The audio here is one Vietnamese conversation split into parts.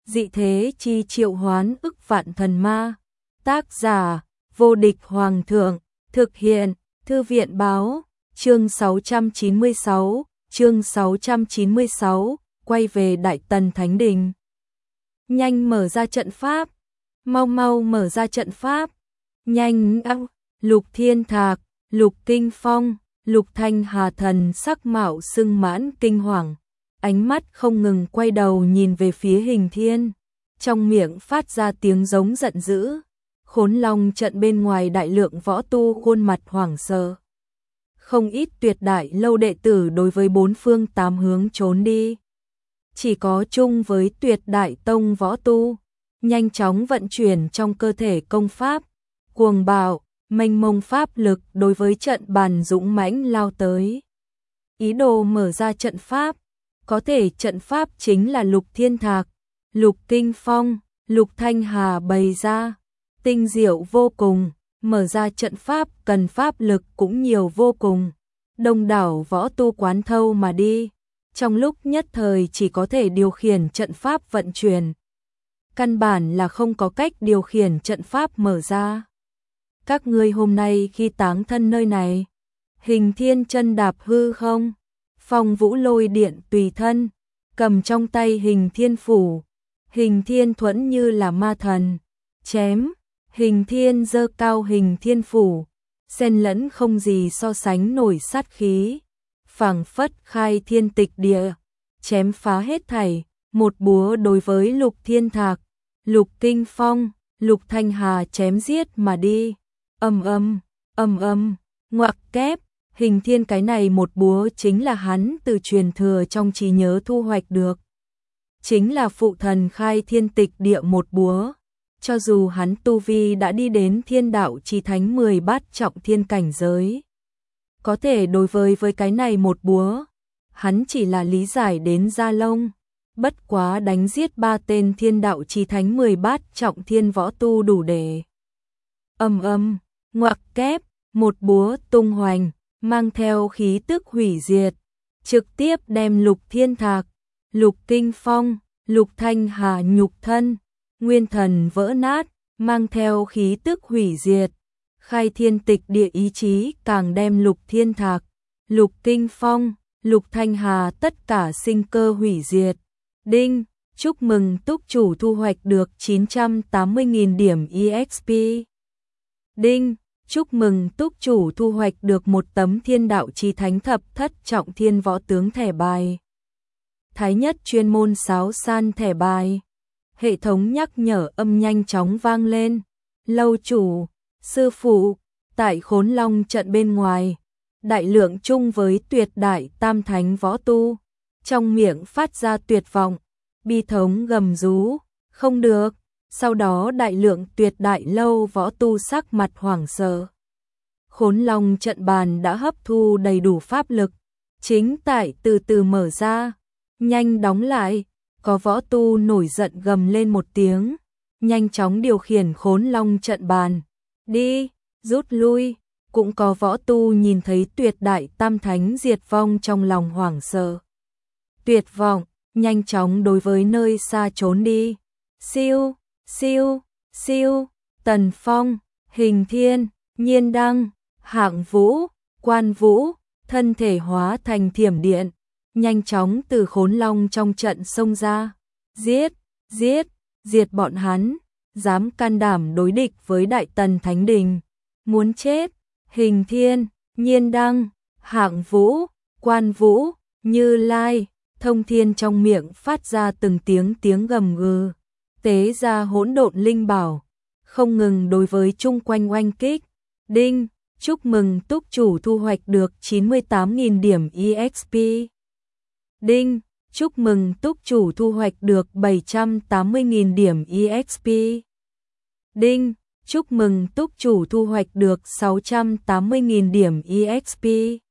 dị thế chi triệu hoán ức vạn thần ma. Tác giả, vô địch hoàng thượng, thực hiện, thư viện báo, chương 696, quay về Đại Tần Thánh Đình. Nhanh mở ra trận pháp, mau mau mở ra trận pháp, nhanh ao, Lục Thiên Thạc, Lục Kinh Phong, Lục Thanh Hà thần sắc mạo sưng mãn kinh hoàng, ánh mắt không ngừng quay đầu nhìn về phía Hình Thiên, trong miệng phát ra tiếng giống giận dữ. Khốn Long trận bên ngoài đại lượng võ tu khuôn mặt hoảng sợ. Không ít tuyệt đại lâu đệ tử đối với bốn phương tám hướng trốn đi. Chỉ có chung với tuyệt đại tông võ tu, nhanh chóng vận chuyển trong cơ thể công pháp, cuồng bạo, mênh mông pháp lực đối với trận bàn dũng mãnh lao tới. Ý đồ mở ra trận pháp, có thể trận pháp chính là Lục Thiên Thạc, Lục Kinh Phong, Lục Thanh Hà bày ra, tinh diệu vô cùng, mở ra trận pháp cần pháp lực cũng nhiều vô cùng. Đông đảo võ tu quán thâu mà đi, trong lúc nhất thời chỉ có thể điều khiển trận pháp vận chuyển. Căn bản là không có cách điều khiển trận pháp mở ra. Các ngươi hôm nay khi táng thân nơi này, Hình Thiên chân đạp hư không, Phong Vũ lôi điện tùy thân, cầm trong tay Hình Thiên phủ, Hình Thiên thuẫn như là ma thần, chém, Hình Thiên giơ cao Hình Thiên phủ, xen lẫn không gì so sánh nổi sát khí, phảng phất khai thiên tịch địa, chém phá hết thảy, một búa đối với Lục Thiên Thạc, Lục Kinh Phong, Lục Thanh Hà chém giết mà đi. Ngoặc kép, Hình Thiên cái này một búa chính là hắn từ truyền thừa trong trí nhớ thu hoạch được. Chính là phụ thần khai thiên tịch địa một búa. Cho dù hắn tu vi đã đi đến thiên đạo chí thánh 10 bát trọng thiên cảnh giới. Có thể đối với cái này một búa, hắn chỉ là lý giải đến da lông. Bất quá đánh giết 3 tên thiên đạo chí thánh 10 bát trọng thiên võ tu đủ để. Ngoặc kép, một búa tung hoành, mang theo khí tức hủy diệt, trực tiếp đem Lục Thiên Thạc, Lục Kinh Phong, Lục Thanh Hà nhục thân, nguyên thần vỡ nát, mang theo khí tức hủy diệt. Khai thiên tịch địa ý chí càng đem Lục Thiên Thạc, Lục Kinh Phong, Lục Thanh Hà tất cả sinh cơ hủy diệt. Đinh, chúc mừng túc chủ thu hoạch được 980.000 điểm EXP. Đinh, chúc mừng túc chủ thu hoạch được một tấm thiên đạo chí thánh thập thất trọng thiên võ tướng thẻ bài. Thái nhất chuyên môn sáo san thẻ bài. Hệ thống nhắc nhở âm nhanh chóng vang lên. Lâu chủ, sư phụ, tại Khốn Long trận bên ngoài, đại lượng chung với tuyệt đại tam thánh võ tu, trong miệng phát ra tuyệt vọng, bi thống gầm rú, không được. Sau đó đại lượng tuyệt đại lâu võ tu sắc mặt hoảng sợ. Khốn Long trận bàn đã hấp thu đầy đủ pháp lực, chính tại từ từ mở ra, nhanh đóng lại. Có võ tu nổi giận gầm lên một tiếng, nhanh chóng điều khiển Khốn Long trận bàn, đi, rút lui. Cũng có võ tu nhìn thấy tuyệt đại tam thánh diệt vong trong lòng hoảng sợ. Tuyệt vọng, nhanh chóng đối với nơi xa trốn đi. Siêu, siêu, siêu, Tần Phong, Hình Thiên, Nhiên Đăng, Hạng Vũ, Quan Vũ, thân thể hóa thành thiểm điện, nhanh chóng từ Khốn Long trong trận xông ra. Giết, giết, diệt bọn hắn, dám can đảm đối địch với Đại Tần Thánh Đình, muốn chết. Hình Thiên, Nhiên Đăng, Hạng Vũ, Quan Vũ, Như Lai, Thông Thiên trong miệng phát ra từng tiếng gầm gừ, tế ra hỗn độn linh bảo, không ngừng đối với chung quanh oanh kích. Đinh, chúc mừng túc chủ thu hoạch được 98.000 điểm EXP. Đinh, chúc mừng túc chủ thu hoạch được 780.000 điểm EXP. Đinh, chúc mừng túc chủ thu hoạch được 680.000 điểm EXP.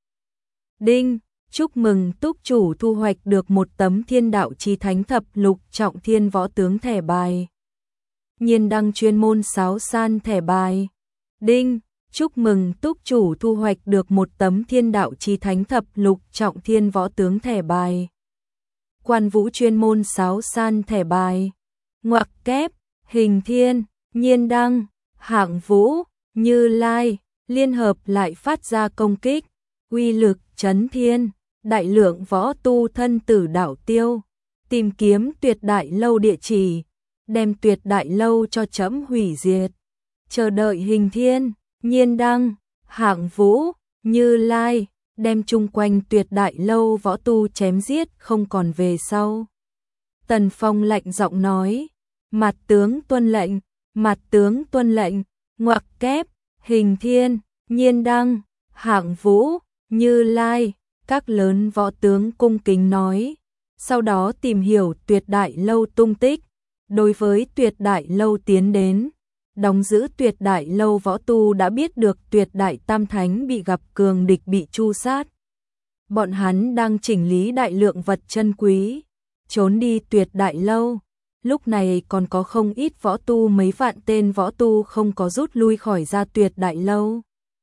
Đinh, chúc mừng túc chủ thu hoạch được một tấm thiên đạo chí thánh thập lục trọng thiên võ tướng thẻ bài. Nhiên Đăng chuyên môn sáo san thẻ bài. Đinh, chúc mừng túc chủ thu hoạch được một tấm thiên đạo chí thánh thập lục trọng thiên võ tướng thẻ bài. Quan Vũ chuyên môn sáo san thẻ bài. ngoặc kép, Hình Thiên, Nhiên Đăng, Hạng Vũ, Như Lai, liên hợp lại phát ra công kích, uy lực chấn thiên, đại lượng võ tu thân tử đạo tiêu, tìm kiếm Tuyệt Đại Lâu địa chỉ, đem Tuyệt Đại Lâu cho trẫm hủy diệt. Chờ đợi Hình Thiên, Nhiên Đăng, Hạng Vũ, Như Lai, đem chung quanh Tuyệt Đại Lâu võ tu chém giết không còn về sau. Tần Phong lạnh giọng nói, mặt tướng tuân lệnh, mặt tướng tuân lệnh, ngoặc kép, Hình Thiên, Nhiên Đăng, Hạng Vũ, Như Lai, các lớn võ tướng cung kính nói, sau đó tìm hiểu Tuyệt Đại Lâu tung tích, đối với Tuyệt Đại Lâu tiến đến, đóng giữ Tuyệt Đại Lâu võ tu đã biết được Tuyệt Đại Tam Thánh bị gặp cường địch bị tru sát. Bọn hắn đang chỉnh lý đại lượng vật chân quý, trốn đi Tuyệt Đại Lâu. Lúc này còn có không ít võ tu, mấy vạn tên võ tu không có rút lui khỏi ra Tuyệt Đại Lâu.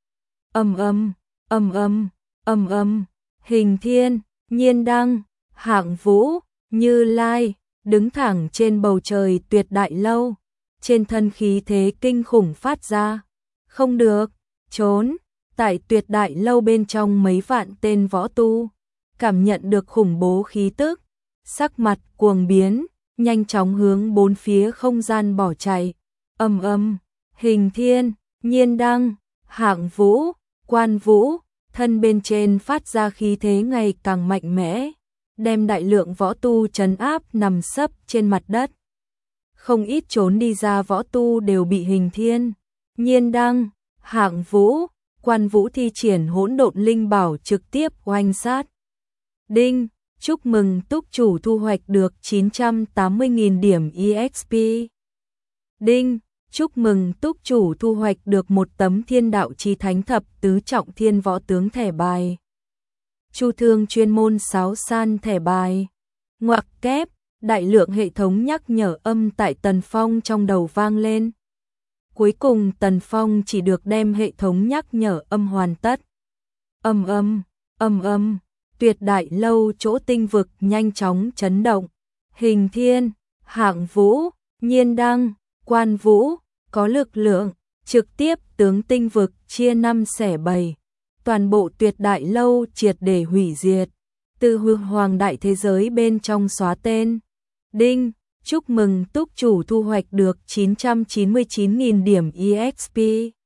Ầm ầm, ầm ầm, ầm ầm, Hình Thiên, Nhiên Đăng, Hạng Vũ, Như Lai, đứng thẳng trên bầu trời Tuyệt Đại Lâu, trên thân khí thế kinh khủng phát ra. Không được, trốn, tại Tuyệt Đại Lâu bên trong mấy vạn tên võ tu, cảm nhận được khủng bố khí tức, sắc mặt cuồng biến, nhanh chóng hướng bốn phía không gian bỏ chạy. Ầm ầm, Hình Thiên, Nhiên Đăng, Hạng Vũ, Quan Vũ, thân bên trên phát ra khí thế ngày càng mạnh mẽ, đem đại lượng võ tu trấn áp nằm sấp trên mặt đất. Không ít trốn đi ra võ tu đều bị Hình Thiên, Nhiên Đăng, Hạng Vũ, Quan Vũ thi triển hỗn độn linh bảo trực tiếp oanh sát. Đinh, chúc mừng túc chủ thu hoạch được 980.000 điểm EXP. Đinh, chúc mừng túc chủ thu hoạch được một tấm Thiên Đạo Chí Thánh Thập Tứ Trọng Thiên Võ Tướng thẻ bài. Chu thương chuyên môn sáo san thẻ bài. Ngoặc kép, đại lượng hệ thống nhắc nhở âm tại Tần Phong trong đầu vang lên. Cuối cùng Tần Phong chỉ được đem hệ thống nhắc nhở âm hoàn tất. Ầm ầm, ầm ầm, Tuyệt Đại Lâu chỗ tinh vực nhanh chóng chấn động. Hình Thiên, Hạng Vũ, Nhiên Đăng, Quan Vũ có lực lượng trực tiếp tướng tinh vực chia 5 xẻ 7. Toàn bộ Tuyệt Đại Lâu triệt để hủy diệt, từ hoàng đại thế giới bên trong xóa tên. Đinh, chúc mừng túc chủ thu hoạch được 999.000 điểm EXP.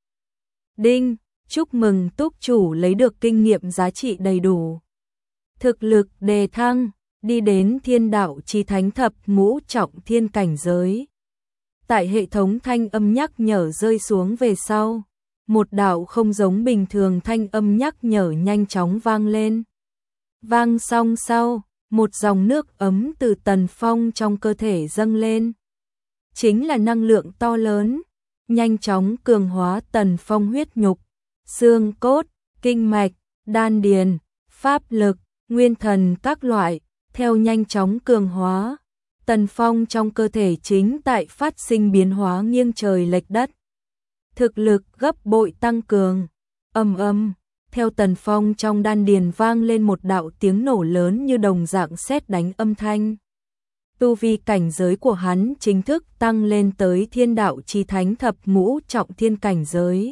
Đinh, chúc mừng túc chủ lấy được kinh nghiệm giá trị đầy đủ. Thực lực đề thăng, đi đến Thiên Đạo Chí Thánh Thập Ngũ Trọng Thiên cảnh giới. Tại hệ thống thanh âm nhắc nhở rơi xuống về sau, một đạo không giống bình thường thanh âm nhắc nhở nhanh chóng vang lên. Vang xong sau, một dòng nước ấm từ Tần Phong trong cơ thể dâng lên. Chính là năng lượng to lớn, nhanh chóng cường hóa Tần Phong huyết nhục, xương cốt, kinh mạch, đan điền, pháp lực, nguyên thần các loại, theo nhanh chóng cường hóa. Tần Phong trong cơ thể chính tại phát sinh biến hóa nghiêng trời lệch đất. Thực lực gấp bội tăng cường. Ầm ầm, theo Tần Phong trong đan điền vang lên một đạo tiếng nổ lớn như đồng dạng sét đánh âm thanh. Tu vi cảnh giới của hắn chính thức tăng lên tới Thiên Đạo Chí Thánh Thập Ngũ Trọng Thiên cảnh giới.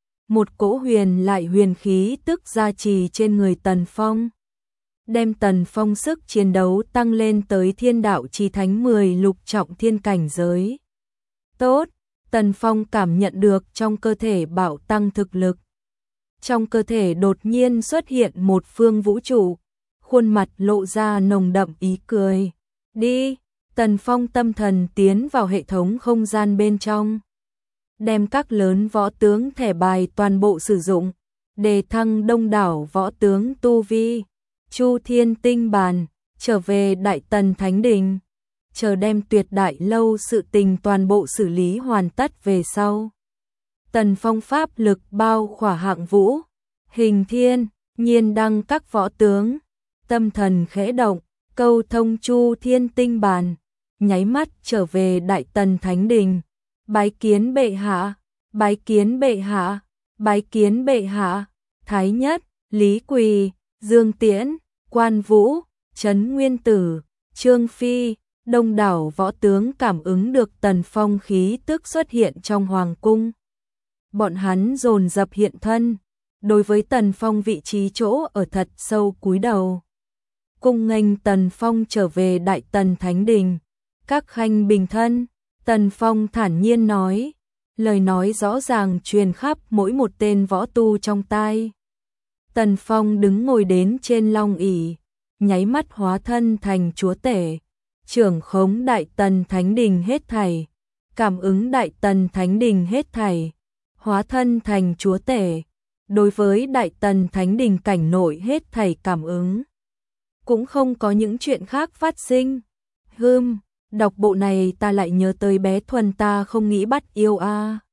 Một cỗ huyền lại huyền khí tức gia trì trên người Tần Phong, đem Tần Phong sức chiến đấu tăng lên tới Thiên Đạo Chí Thánh 10 lục trọng thiên cảnh giới. Tốt, Tần Phong cảm nhận được trong cơ thể bạo tăng thực lực. Trong cơ thể đột nhiên xuất hiện một phương vũ trụ, khuôn mặt lộ ra nồng đậm ý cười. Đi, Tần Phong tâm thần tiến vào hệ thống không gian bên trong, đem các lớn võ tướng thẻ bài toàn bộ sử dụng, đề thăng đông đảo võ tướng tu vi. Chu Thiên Tinh Bàn, trở về Đại Tần Thánh Đình, chờ đem Tuyệt Đại Lâu sự tình toàn bộ xử lý hoàn tất về sau. Tần Phong pháp lực bao khỏa Hạng Vũ, Hình Thiên, Nhiên Đăng các võ tướng, tâm thần khẽ động, câu thông Chu Thiên Tinh Bàn, nháy mắt trở về Đại Tần Thánh Đình. Bái kiến bệ hạ, bái kiến bệ hạ, bái kiến bệ hạ. Thái Nhất, Lý Quỳ, Dương Tiễn, Quan Vũ, Trấn Nguyên Tử, Trương Phi, Đông đảo võ tướng cảm ứng được Tần Phong khí tức xuất hiện trong hoàng cung. Bọn hắn dồn dập hiện thân, đối với Tần Phong vị trí chỗ ở thật sâu cúi đầu. Cung nghênh Tần Phong trở về Đại Tần Thánh Đình. Các khanh bình thân, Tần Phong thản nhiên nói, lời nói rõ ràng truyền khắp mỗi một tên võ tu trong tai. Tần Phong đứng ngồi đến trên long ỷ, nháy mắt hóa thân thành chúa tể, trưởng khống Đại Tần Thánh Đình hết thảy, cảm ứng Đại Tần Thánh Đình hết thảy, hóa thân thành chúa tể, đối với Đại Tần Thánh Đình cảnh nội hết thảy cảm ứng. Cũng không có những chuyện khác phát sinh. Đọc bộ này ta lại nhớ tới bé Thuần ta không nghĩ bắt yêu a.